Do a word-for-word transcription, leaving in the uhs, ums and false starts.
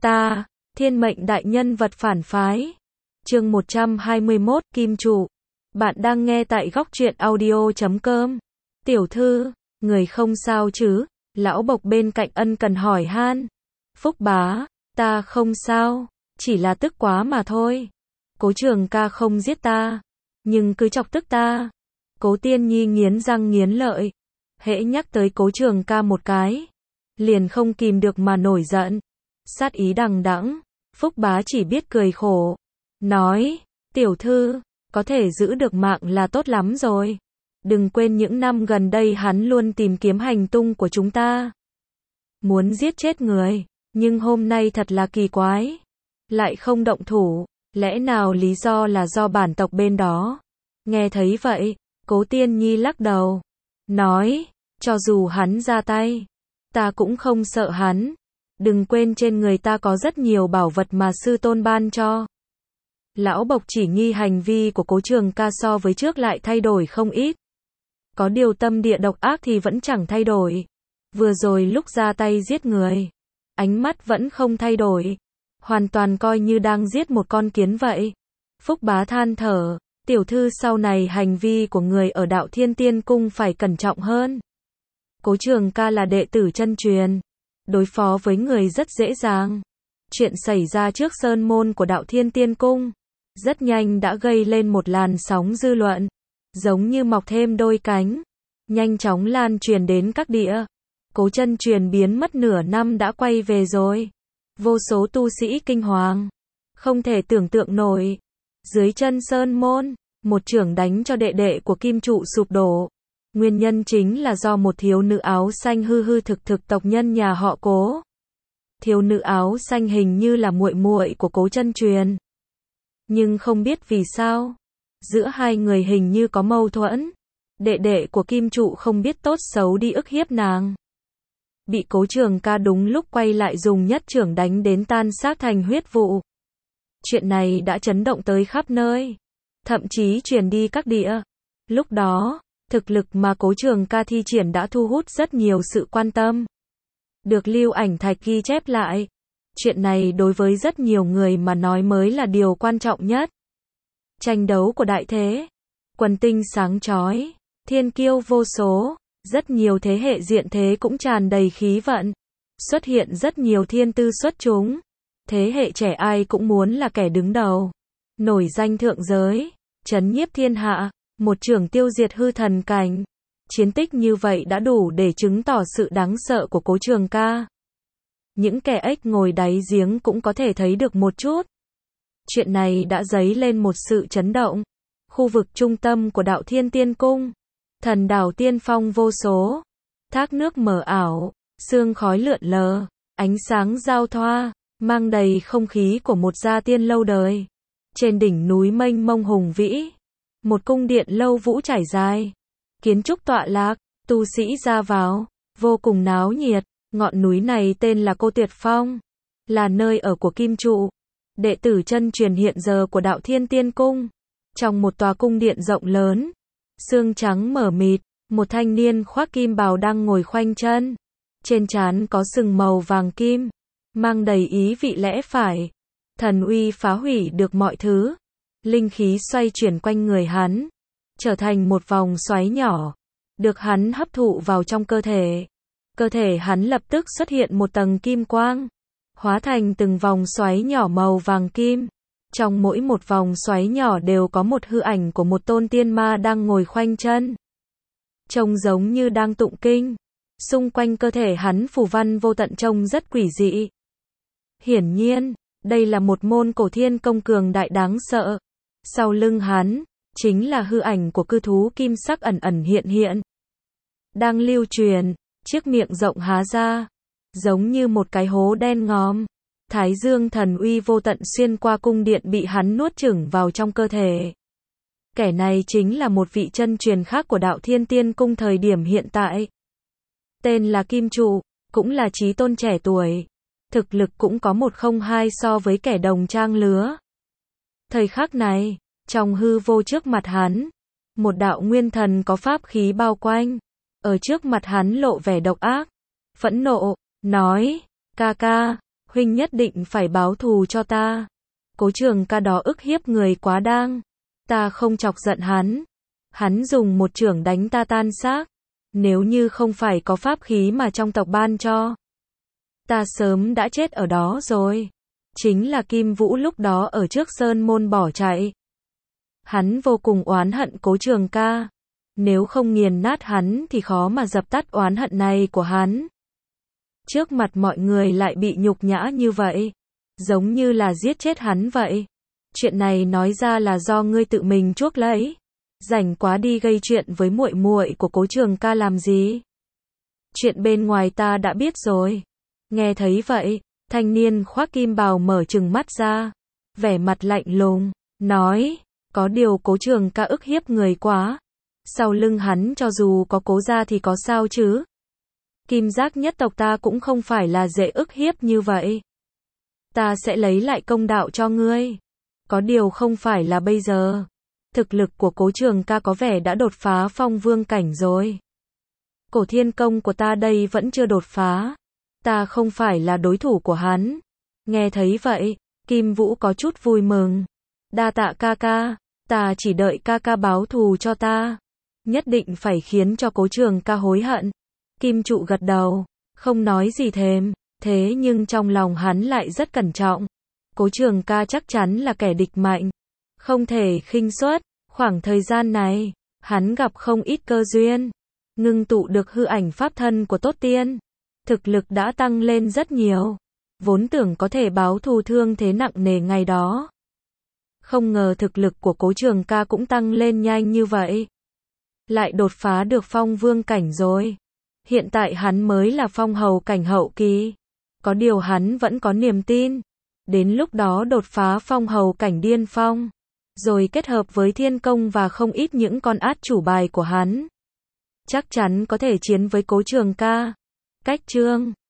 Ta, thiên mệnh đại nhân vật phản phái. Chương một trăm hai mươi mốt, Kim Trụ. Bạn đang nghe tại góc truyện audio chấm com. Tiểu thư, người không sao chứ? Lão Bộc bên cạnh ân cần hỏi han. Phúc bá, ta không sao, chỉ là tức quá mà thôi. Cố Trường ca không giết ta, nhưng cứ chọc tức ta. Cố Tiên Nhi nghiến răng nghiến lợi. Hễ nhắc tới Cố Trường ca một cái, liền không kìm được mà nổi giận. Sát ý đằng đẵng, Phúc bá chỉ biết cười khổ. Nói, tiểu thư, có thể giữ được mạng là tốt lắm rồi. Đừng quên những năm gần đây hắn luôn tìm kiếm hành tung của chúng ta. Muốn giết chết người, nhưng hôm nay thật là kỳ quái. Lại không động thủ, lẽ nào lý do là do bản tộc bên đó? Nghe thấy vậy, Cố Tiên Nhi lắc đầu. Nói, cho dù hắn ra tay, ta cũng không sợ hắn. Đừng quên trên người ta có rất nhiều bảo vật mà sư tôn ban cho. Lão Bộc chỉ nghi hành vi của Cố Trường ca so với trước lại thay đổi không ít. Có điều tâm địa độc ác thì vẫn chẳng thay đổi. Vừa rồi lúc ra tay giết người, ánh mắt vẫn không thay đổi. Hoàn toàn coi như đang giết một con kiến vậy. Phúc bá than thở, tiểu thư sau này hành vi của người ở Đạo Thiên Tiên Cung phải cẩn trọng hơn. Cố Trường ca là đệ tử chân truyền, đối phó với người rất dễ dàng. Chuyện xảy ra trước sơn môn của Đạo Thiên Tiên Cung, rất nhanh đã gây lên một làn sóng dư luận, giống như mọc thêm đôi cánh, nhanh chóng lan truyền đến các địa. Cố chân truyền biến mất nửa năm đã quay về rồi. Vô số tu sĩ kinh hoàng, không thể tưởng tượng nổi. Dưới chân sơn môn, một chưởng đánh cho đệ đệ của Kim Trụ sụp đổ. Nguyên nhân chính là do một thiếu nữ áo xanh hư hư thực thực tộc nhân nhà họ Cố. Thiếu nữ áo xanh hình như là muội muội của Cố chân truyền. Nhưng không biết vì sao, giữa hai người hình như có mâu thuẫn. Đệ đệ của Kim Trụ không biết tốt xấu đi ức hiếp nàng. Bị Cố Trường ca đúng lúc quay lại dùng nhất chưởng đánh đến tan xác thành huyết vụ. Chuyện này đã chấn động tới khắp nơi, thậm chí truyền đi các địa. Lúc đó, thực lực mà Cố Trường ca thi triển đã thu hút rất nhiều sự quan tâm. Được lưu ảnh thạch ghi chép lại. Chuyện này đối với rất nhiều người mà nói mới là điều quan trọng nhất. Tranh đấu của đại thế, quần tinh sáng chói, thiên kiêu vô số, rất nhiều thế hệ diện thế cũng tràn đầy khí vận. Xuất hiện rất nhiều thiên tư xuất chúng. Thế hệ trẻ ai cũng muốn là kẻ đứng đầu, nổi danh thượng giới, trấn nhiếp thiên hạ, một chưởng tiêu diệt hư thần cảnh. Chiến tích như vậy đã đủ để chứng tỏ sự đáng sợ của Cố Trường ca. Những kẻ ếch ngồi đáy giếng cũng có thể thấy được một chút. Chuyện này đã dấy lên một sự chấn động. Khu vực trung tâm của Đạo Thiên Tiên Cung, thần đảo tiên phong vô số, thác nước mờ ảo, sương khói lượn lờ, ánh sáng giao thoa, mang đầy không khí của một gia tiên lâu đời. Trên đỉnh núi mênh mông hùng vĩ, một cung điện lâu vũ trải dài, kiến trúc tọa lạc, tu sĩ ra vào, vô cùng náo nhiệt. Ngọn núi này tên là Cô Tuyệt Phong, là nơi ở của Kim Trụ, đệ tử chân truyền hiện giờ của Đạo Thiên Tiên Cung. Trong một tòa cung điện rộng lớn, sương trắng mờ mịt, một thanh niên khoác kim bào đang ngồi khoanh chân. Trên trán có sừng màu vàng kim, mang đầy ý vị lẽ phải. Thần uy phá hủy được mọi thứ. Linh khí xoay chuyển quanh người hắn, trở thành một vòng xoáy nhỏ, được hắn hấp thụ vào trong cơ thể. Cơ thể hắn lập tức xuất hiện một tầng kim quang, hóa thành từng vòng xoáy nhỏ màu vàng kim. Trong mỗi một vòng xoáy nhỏ đều có một hư ảnh của một tôn tiên ma đang ngồi khoanh chân, trông giống như đang tụng kinh. Xung quanh cơ thể hắn phù văn vô tận trông rất quỷ dị. Hiển nhiên, đây là một môn cổ thiên công cường đại đáng sợ. Sau lưng hắn, chính là hư ảnh của cư thú kim sắc ẩn ẩn hiện hiện. Đang lưu truyền, chiếc miệng rộng há ra, giống như một cái hố đen ngòm. Thái dương thần uy vô tận xuyên qua cung điện bị hắn nuốt chửng vào trong cơ thể. Kẻ này chính là một vị chân truyền khác của Đạo Thiên Tiên Cung thời điểm hiện tại. Tên là Kim Trụ, cũng là chí tôn trẻ tuổi. Thực lực cũng có một không hai so với kẻ đồng trang lứa. Thời khắc này, trong hư vô trước mặt hắn, một đạo nguyên thần có pháp khí bao quanh. Ở trước mặt hắn lộ vẻ độc ác, phẫn nộ, nói, ca ca, huynh nhất định phải báo thù cho ta. Cố Trường Ca đó ức hiếp người quá đáng. Ta không chọc giận hắn. Hắn dùng một chưởng đánh ta tan xác. Nếu như không phải có pháp khí mà trong tộc ban cho, ta sớm đã chết ở đó rồi. Chính là Kim Vũ lúc đó ở trước sơn môn bỏ chạy. Hắn vô cùng oán hận Cố Trường Ca. Nếu không nghiền nát hắn thì khó mà dập tắt oán hận này của hắn. Trước mặt mọi người lại bị nhục nhã như vậy. Giống như là giết chết hắn vậy. Chuyện này nói ra là do ngươi tự mình chuốc lấy. Rảnh quá đi gây chuyện với muội muội của Cố Trường Ca làm gì? Chuyện bên ngoài ta đã biết rồi. Nghe thấy vậy, thanh niên khoác kim bào mở trừng mắt ra, vẻ mặt lạnh lùng, nói, có điều Cố Trường Ca ức hiếp người quá. Sau lưng hắn cho dù có Cố gia thì có sao chứ? Kim Giác nhất tộc ta cũng không phải là dễ ức hiếp như vậy. Ta sẽ lấy lại công đạo cho ngươi. Có điều không phải là bây giờ. Thực lực của Cố Trường Ca có vẻ đã đột phá phong vương cảnh rồi. Cổ thiên công của ta đây vẫn chưa đột phá. Ta không phải là đối thủ của hắn. Nghe thấy vậy, Kim Vũ có chút vui mừng. Đa tạ ca ca, ta chỉ đợi ca ca báo thù cho ta. Nhất định phải khiến cho Cố Trường Ca hối hận. Kim Trụ gật đầu, không nói gì thêm, thế nhưng trong lòng hắn lại rất cẩn trọng. Cố Trường Ca chắc chắn là kẻ địch mạnh, không thể khinh suất. Khoảng thời gian này, hắn gặp không ít cơ duyên, ngưng tụ được hư ảnh pháp thân của Tốt Tiên. Thực lực đã tăng lên rất nhiều, vốn tưởng có thể báo thù thương thế nặng nề ngày đó. Không ngờ thực lực của Cố Trường Ca cũng tăng lên nhanh như vậy. Lại đột phá được phong vương cảnh rồi. Hiện tại hắn mới là phong hầu cảnh hậu kỳ. Có điều hắn vẫn có niềm tin. Đến lúc đó đột phá phong hầu cảnh điên phong. Rồi kết hợp với thiên công và không ít những con át chủ bài của hắn. Chắc chắn có thể chiến với Cố Trường Ca. Cách chương